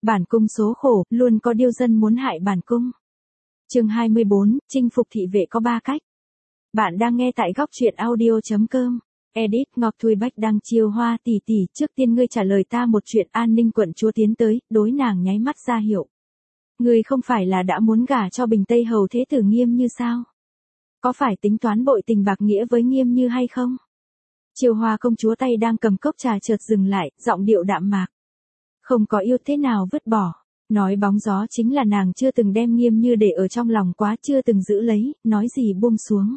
Bản cung số khổ, luôn có điêu dân muốn hại bản cung. Chương 24, chinh phục thị vệ có 3 cách. Bạn đang nghe tại góc truyện audio.com. Edit Ngọc Thùy Bách đang chiêu Hoa tỷ tỷ, trước tiên ngươi trả lời ta một chuyện. An Ninh quận chúa tiến tới, đối nàng nháy mắt ra hiệu. Ngươi không phải là đã muốn gả cho Bình Tây hầu thế tử Nghiêm Như sao? Có phải tính toán bội tình bạc nghĩa với Nghiêm Như hay không? Chiêu Hoa công chúa tay đang cầm cốc trà chợt dừng lại, giọng điệu đạm mạc. Không có yêu thế nào vứt bỏ. Nói bóng gió chính là nàng chưa từng đem Nghiêm Như để ở trong lòng quá, chưa từng giữ lấy, nói gì buông xuống.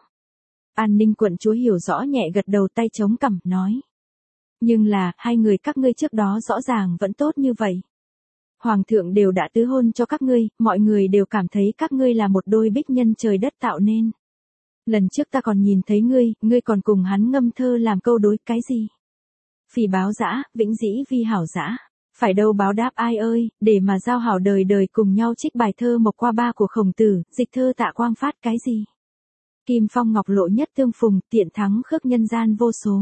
An Ninh quận chúa hiểu rõ, nhẹ gật đầu, tay chống cằm, nói. Nhưng là, hai người các ngươi trước đó rõ ràng vẫn tốt như vậy. Hoàng thượng đều đã tứ hôn cho các ngươi, mọi người đều cảm thấy các ngươi là một đôi bích nhân trời đất tạo nên. Lần trước ta còn nhìn thấy ngươi còn cùng hắn ngâm thơ làm câu đối, cái gì? Phỉ báo dã, vĩnh dĩ vi hảo dã. Phải đâu báo đáp ai ơi, để mà giao hảo đời đời cùng nhau trích bài thơ Mộc Qua Ba của Khổng Tử, dịch thơ Tạ Quang Phát, cái gì? Kim phong ngọc lộ nhất tương phùng, tiện thắng khước nhân gian vô số.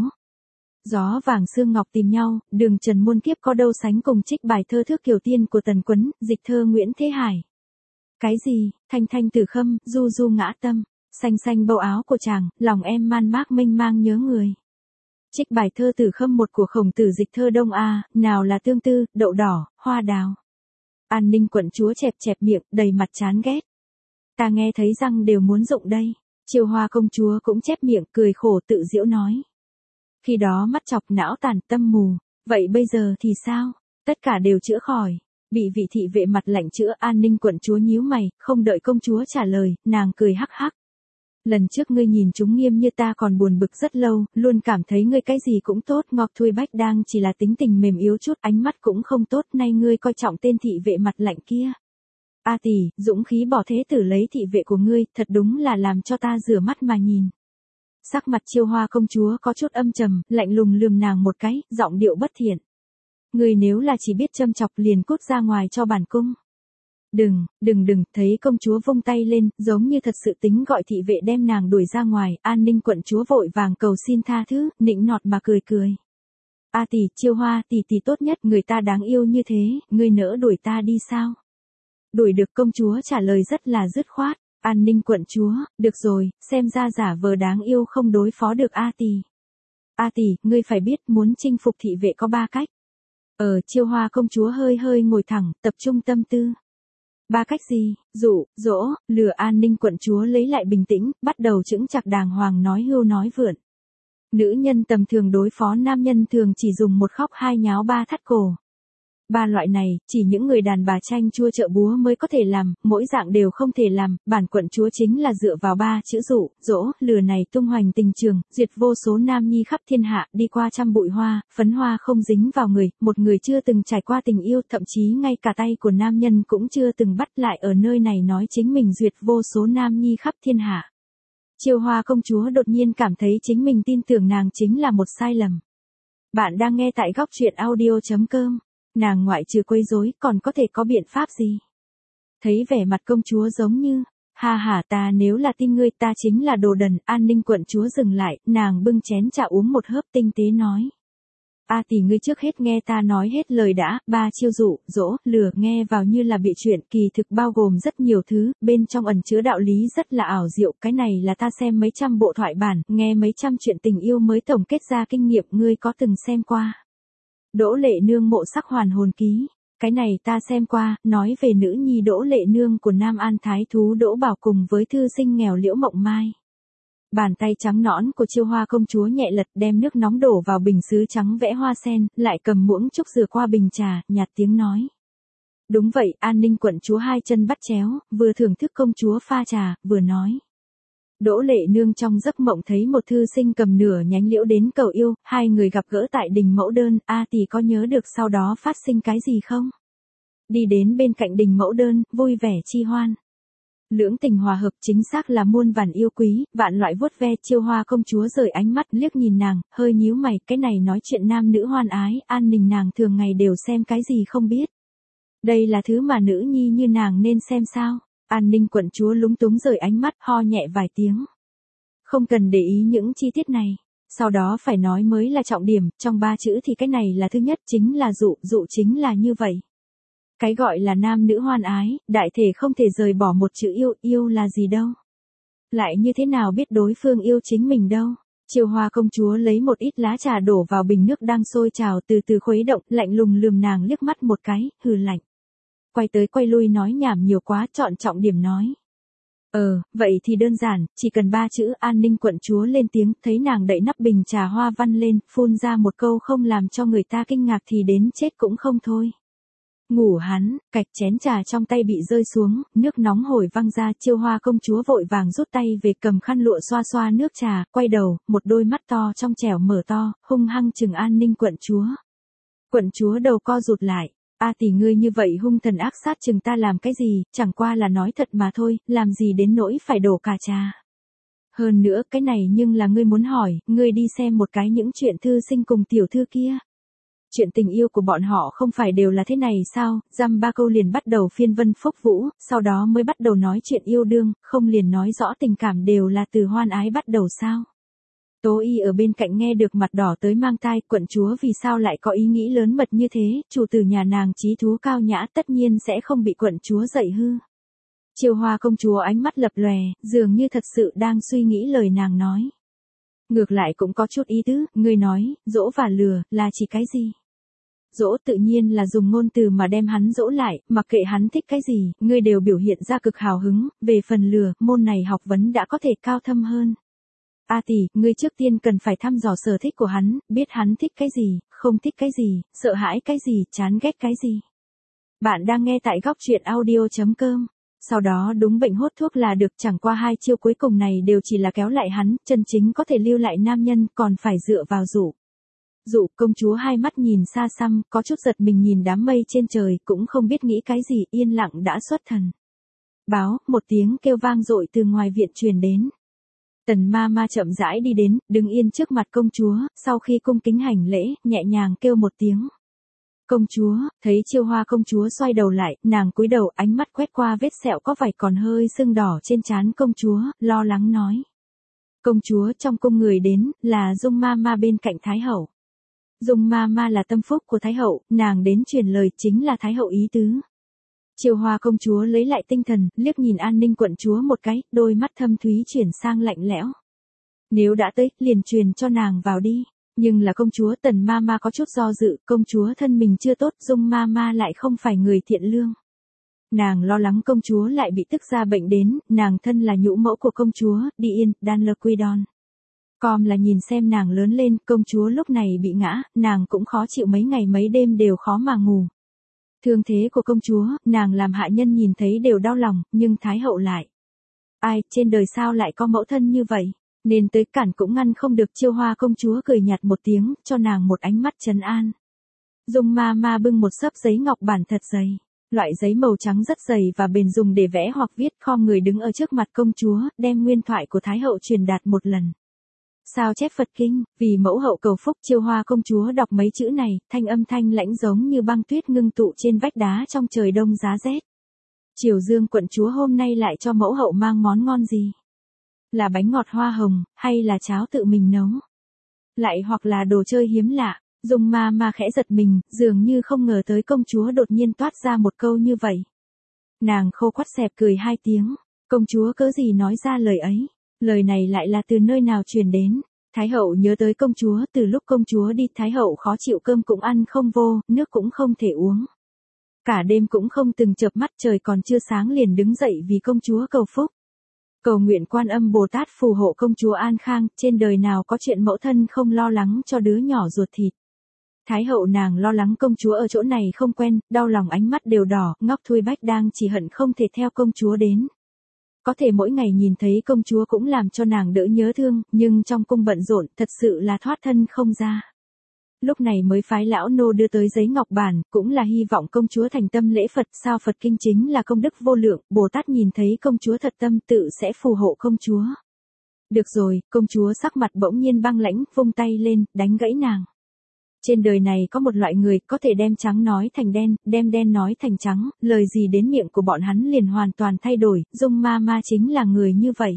Gió vàng sương ngọc tìm nhau, đường trần muôn kiếp có đâu sánh cùng trích bài thơ Thước Kiều Tiên của Tần Quấn, dịch thơ Nguyễn Thế Hải. Cái gì, thanh thanh tử khâm, du du ngã tâm, xanh xanh bầu áo của chàng, lòng em man mác mênh mang nhớ người. Trích bài thơ Tử Khâm một của Khổng Tử, dịch thơ Đông A, nào là tương tư, đậu đỏ, hoa đào. An Ninh quận chúa chẹp chẹp miệng, đầy mặt chán ghét. Ta nghe thấy răng đều muốn rụng đây. Chiêu Hoa công chúa cũng chép miệng, cười khổ tự giễu nói. Khi đó mắt chọc não tàn tâm mù, vậy bây giờ thì sao? Tất cả đều chữa khỏi. Bị vị thị vệ mặt lạnh chữa. An Ninh quận chúa nhíu mày, không đợi công chúa trả lời, nàng cười hắc hắc. Lần trước ngươi nhìn chúng Nghiêm Như ta còn buồn bực rất lâu, luôn cảm thấy ngươi cái gì cũng tốt. Ngọc Thùy Bách đang chỉ là tính tình mềm yếu chút, ánh mắt cũng không tốt, nay ngươi coi trọng tên thị vệ mặt lạnh kia. A tỷ, dũng khí bỏ thế tử lấy thị vệ của ngươi, thật đúng là làm cho ta rửa mắt mà nhìn. Sắc mặt Chiêu Hoa công chúa có chút âm trầm, lạnh lùng lườm nàng một cái, giọng điệu bất thiện. Ngươi nếu là chỉ biết châm chọc liền cút ra ngoài cho bản cung. Đừng, thấy công chúa vung tay lên, giống như thật sự tính gọi thị vệ đem nàng đuổi ra ngoài. An Ninh quận chúa vội vàng cầu xin tha thứ, nịnh nọt mà cười. A tỷ, Chiêu Hoa tỷ tỷ tốt nhất, người ta đáng yêu như thế, ngươi nỡ đuổi ta đi sao? Đuổi được. Công chúa trả lời rất là dứt khoát. An Ninh quận chúa, được rồi, xem ra giả vờ đáng yêu không đối phó được A tỷ. A tỷ, ngươi phải biết, muốn chinh phục thị vệ có 3 cách. Chiêu Hoa công chúa hơi ngồi thẳng, tập trung tâm tư. 3 cách gì? Dụ, dỗ, lừa. An Ninh quận chúa lấy lại bình tĩnh, bắt đầu chững chạc đàng hoàng nói hưu nói vượn. Nữ nhân tầm thường đối phó nam nhân thường chỉ dùng 1 khóc 2 nháo 3 thắt cổ. 3 loại này, chỉ những người đàn bà chanh chua chợ búa mới có thể làm, mỗi dạng đều không thể làm. Bản quận chúa chính là dựa vào 3 chữ dụ, dỗ, lừa này tung hoành tình trường, duyệt vô số nam nhi khắp thiên hạ, đi qua trăm bụi hoa, phấn hoa không dính vào người, một người chưa từng trải qua tình yêu, thậm chí ngay cả tay của nam nhân cũng chưa từng bắt lại ở nơi này nói chính mình duyệt vô số nam nhi khắp thiên hạ. Chiêu Hoa công chúa đột nhiên cảm thấy chính mình tin tưởng nàng chính là một sai lầm. Bạn đang nghe tại góc truyện audio.com. Nàng ngoại trừ quấy rối còn có thể có biện pháp gì? Thấy vẻ mặt công chúa giống như, ha ta nếu là tin ngươi ta chính là đồ đần. An Ninh quận chúa dừng lại, nàng bưng chén trà uống một hớp, tinh tế nói. A tỷ, ngươi trước hết nghe ta nói hết lời đã. 3 chiêu dụ, dỗ, lừa nghe vào như là bị chuyện, kỳ thực bao gồm rất nhiều thứ, bên trong ẩn chứa đạo lý rất là ảo diệu. Cái này là ta xem mấy trăm bộ thoại bản, nghe mấy trăm chuyện tình yêu mới tổng kết ra kinh nghiệm, ngươi có từng xem qua? Đỗ Lệ Nương Mộ Sắc Hoàn Hồn Ký. Cái này ta xem qua, nói về nữ nhi Đỗ Lệ Nương của Nam An Thái Thú Đỗ Bảo cùng với thư sinh nghèo Liễu Mộng Mai. Bàn tay trắng nõn của Chiêu Hoa công chúa nhẹ lật, đem nước nóng đổ vào bình sứ trắng vẽ hoa sen, lại cầm muỗng trúc rửa qua bình trà, nhạt tiếng nói. Đúng vậy. An Ninh quận chúa 2 chân bắt chéo, vừa thưởng thức công chúa pha trà, vừa nói. Đỗ Lệ Nương trong giấc mộng thấy một thư sinh cầm nửa nhánh liễu đến cầu yêu, 2 người gặp gỡ tại đình Mẫu Đơn. A tỷ có nhớ được sau đó phát sinh cái gì không? Đi đến bên cạnh đình Mẫu Đơn, vui vẻ chi hoan. Lưỡng tình hòa hợp, chính xác là muôn vàn yêu quý, vạn loại vuốt ve. Chiêu Hoa công chúa rời ánh mắt liếc nhìn nàng, hơi nhíu mày, cái này nói chuyện nam nữ hoan ái, An Ninh nàng thường ngày đều xem cái gì không biết. Đây là thứ mà nữ nhi như nàng nên xem sao? An Ninh quận chúa lúng túng rời ánh mắt, ho nhẹ vài tiếng. Không cần để ý những chi tiết này. Sau đó phải nói mới là trọng điểm, trong 3 chữ thì cái này là thứ nhất, chính là dụ, dụ chính là như vậy. Cái gọi là nam nữ hoan ái, đại thể không thể rời bỏ một chữ yêu, yêu là gì đâu. Lại như thế nào biết đối phương yêu chính mình đâu. Chiêu Hoa công chúa lấy một ít lá trà đổ vào bình nước đang sôi trào từ từ khuấy động, lạnh lùng lườm nàng liếc mắt một cái, hừ lạnh. Quay tới quay lui nói nhảm nhiều quá, chọn trọng điểm nói. Vậy thì đơn giản, chỉ cần 3 chữ. An Ninh quận chúa lên tiếng, thấy nàng đậy nắp bình trà hoa văn lên, phun ra một câu không làm cho người ta kinh ngạc thì đến chết cũng không thôi. Ngủ hắn, cạch chén trà trong tay bị rơi xuống, nước nóng hổi văng ra. Chiêu Hoa công chúa vội vàng rút tay về cầm khăn lụa xoa xoa nước trà, quay đầu, một đôi mắt to trong trẻo mở to, hung hăng chừng An Ninh quận chúa. Quận chúa đầu co rụt lại. Tỷ ngươi như vậy hung thần ác sát chừng ta làm cái gì, chẳng qua là nói thật mà thôi, làm gì đến nỗi phải đổ cả trà. Hơn nữa cái này nhưng là ngươi muốn hỏi, ngươi đi xem một cái những chuyện thư sinh cùng tiểu thư kia. Chuyện tình yêu của bọn họ không phải đều là thế này sao, dăm 3 câu liền bắt đầu phiên vân phúc vũ, sau đó mới bắt đầu nói chuyện yêu đương, không liền nói rõ tình cảm đều là từ hoan ái bắt đầu sao. Tố Y ở bên cạnh nghe được mặt đỏ tới mang tai, quận chúa vì sao lại có ý nghĩ lớn mật như thế, chủ tử nhà nàng trí thú cao nhã tất nhiên sẽ không bị quận chúa dạy hư. Chiêu Hoa công chúa ánh mắt lập lòe, dường như thật sự đang suy nghĩ lời nàng nói. Ngược lại cũng có chút ý tứ, ngươi nói, dỗ và lừa, là chỉ cái gì? Dỗ tự nhiên là dùng ngôn từ mà đem hắn dỗ lại, mặc kệ hắn thích cái gì, ngươi đều biểu hiện ra cực hào hứng, về phần lừa, môn này học vấn đã có thể cao thâm hơn. Tỷ, ngươi trước tiên cần phải thăm dò sở thích của hắn, biết hắn thích cái gì, không thích cái gì, sợ hãi cái gì, chán ghét cái gì. Bạn đang nghe tại góc truyện audio.com. Sau đó đúng bệnh hốt thuốc là được, chẳng qua 2 chiêu cuối cùng này đều chỉ là kéo lại hắn, chân chính có thể lưu lại nam nhân còn phải dựa vào dụ. Dụ, công chúa hai mắt nhìn xa xăm, có chút giật mình nhìn đám mây trên trời, cũng không biết nghĩ cái gì, yên lặng đã xuất thần. Báo, một tiếng kêu vang dội từ ngoài viện truyền đến. Tần ma ma chậm rãi đi đến, đứng yên trước mặt công chúa, sau khi cung kính hành lễ, nhẹ nhàng kêu một tiếng. Công chúa, thấy Chiêu Hoa công chúa xoay đầu lại, nàng cúi đầu ánh mắt quét qua vết sẹo có vảy còn hơi sưng đỏ trên trán công chúa, lo lắng nói. Công chúa trong cung người đến, là Dung ma ma bên cạnh Thái hậu. Dung ma ma là tâm phúc của Thái hậu, nàng đến truyền lời chính là Thái hậu ý tứ. Chiêu Hoa công chúa lấy lại tinh thần, liếc nhìn An Ninh quận chúa một cái, đôi mắt thâm thúy chuyển sang lạnh lẽo. Nếu đã tới, liền truyền cho nàng vào đi. Nhưng là công chúa Tần ma ma có chút do dự, công chúa thân mình chưa tốt, Dung ma ma lại không phải người thiện lương. Nàng lo lắng công chúa lại bị tức ra bệnh đến, nàng thân là nhũ mẫu của công chúa, đi yên, đan lơ quy đòn. Com là nhìn xem nàng lớn lên, công chúa lúc này bị ngã, nàng cũng khó chịu mấy ngày mấy đêm đều khó mà ngủ. Thương thế của công chúa, nàng làm hạ nhân nhìn thấy đều đau lòng, nhưng Thái hậu lại. Ai, trên đời sao lại có mẫu thân như vậy? Nên tới cản cũng ngăn không được. Chiêu Hoa công chúa cười nhạt một tiếng, cho nàng một ánh mắt trấn an. Dung ma ma bưng một xấp giấy ngọc bản thật dày. Loại giấy màu trắng rất dày và bền dùng để vẽ hoặc viết, khom người đứng ở trước mặt công chúa, đem nguyên thoại của Thái hậu truyền đạt một lần. Sao chép Phật kinh, vì mẫu hậu cầu phúc. Chiêu Hoa công chúa đọc mấy chữ này, thanh âm thanh lãnh giống như băng tuyết ngưng tụ trên vách đá trong trời đông giá rét. Triều Dương quận chúa hôm nay lại cho mẫu hậu mang món ngon gì? Là bánh ngọt hoa hồng, hay là cháo tự mình nấu? Lại hoặc là đồ chơi hiếm lạ? Dung ma ma khẽ giật mình, dường như không ngờ tới công chúa đột nhiên toát ra một câu như vậy. Nàng khô quắt xẹp cười 2 tiếng, công chúa cớ gì nói ra lời ấy? Lời này lại là từ nơi nào truyền đến? Thái hậu nhớ tới công chúa, từ lúc công chúa đi, Thái hậu khó chịu, cơm cũng ăn không vô, nước cũng không thể uống. Cả đêm cũng không từng chợp mắt, trời còn chưa sáng liền đứng dậy vì công chúa cầu phúc. Cầu nguyện Quan Âm Bồ Tát phù hộ công chúa an khang, trên đời nào có chuyện mẫu thân không lo lắng cho đứa nhỏ ruột thịt. Thái hậu nàng lo lắng công chúa ở chỗ này không quen, đau lòng ánh mắt đều đỏ, Ngọc Thui Bách đang chỉ hận không thể theo công chúa đến. Có thể mỗi ngày nhìn thấy công chúa cũng làm cho nàng đỡ nhớ thương, nhưng trong cung bận rộn, thật sự là thoát thân không ra. Lúc này mới phái lão nô đưa tới giấy ngọc bản, cũng là hy vọng công chúa thành tâm lễ Phật, sao Phật kinh chính là công đức vô lượng, Bồ Tát nhìn thấy công chúa thật tâm tự sẽ phù hộ công chúa. Được rồi, công chúa sắc mặt bỗng nhiên băng lãnh, vung tay lên, đánh gãy nàng. Trên đời này có một loại người có thể đem trắng nói thành đen, đem đen nói thành trắng, lời gì đến miệng của bọn hắn liền hoàn toàn thay đổi, Dung ma ma chính là người như vậy.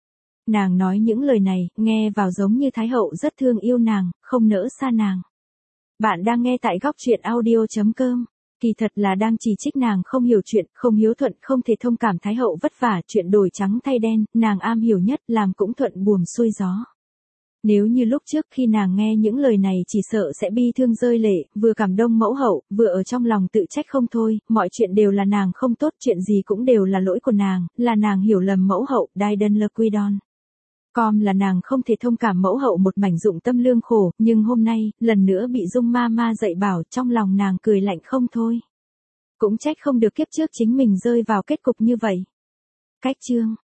Nàng nói những lời này, nghe vào giống như Thái hậu rất thương yêu nàng, không nỡ xa nàng. Bạn đang nghe tại góc truyện audio.com. Kỳ thật là đang chỉ trích nàng không hiểu chuyện, không hiếu thuận, không thể thông cảm Thái hậu vất vả, chuyện đổi trắng thay đen, nàng am hiểu nhất, làm cũng thuận buồm xuôi gió. Nếu như lúc trước khi nàng nghe những lời này chỉ sợ sẽ bi thương rơi lệ, vừa cảm động mẫu hậu, vừa ở trong lòng tự trách không thôi, mọi chuyện đều là nàng không tốt, chuyện gì cũng đều là lỗi của nàng, là nàng hiểu lầm mẫu hậu, đai đơn lơ quy đon. Com là nàng không thể thông cảm mẫu hậu một mảnh dụng tâm lương khổ, nhưng hôm nay, lần nữa bị Dung ma ma dạy bảo, trong lòng nàng cười lạnh không thôi. Cũng trách không được kiếp trước chính mình rơi vào kết cục như vậy. Cách chương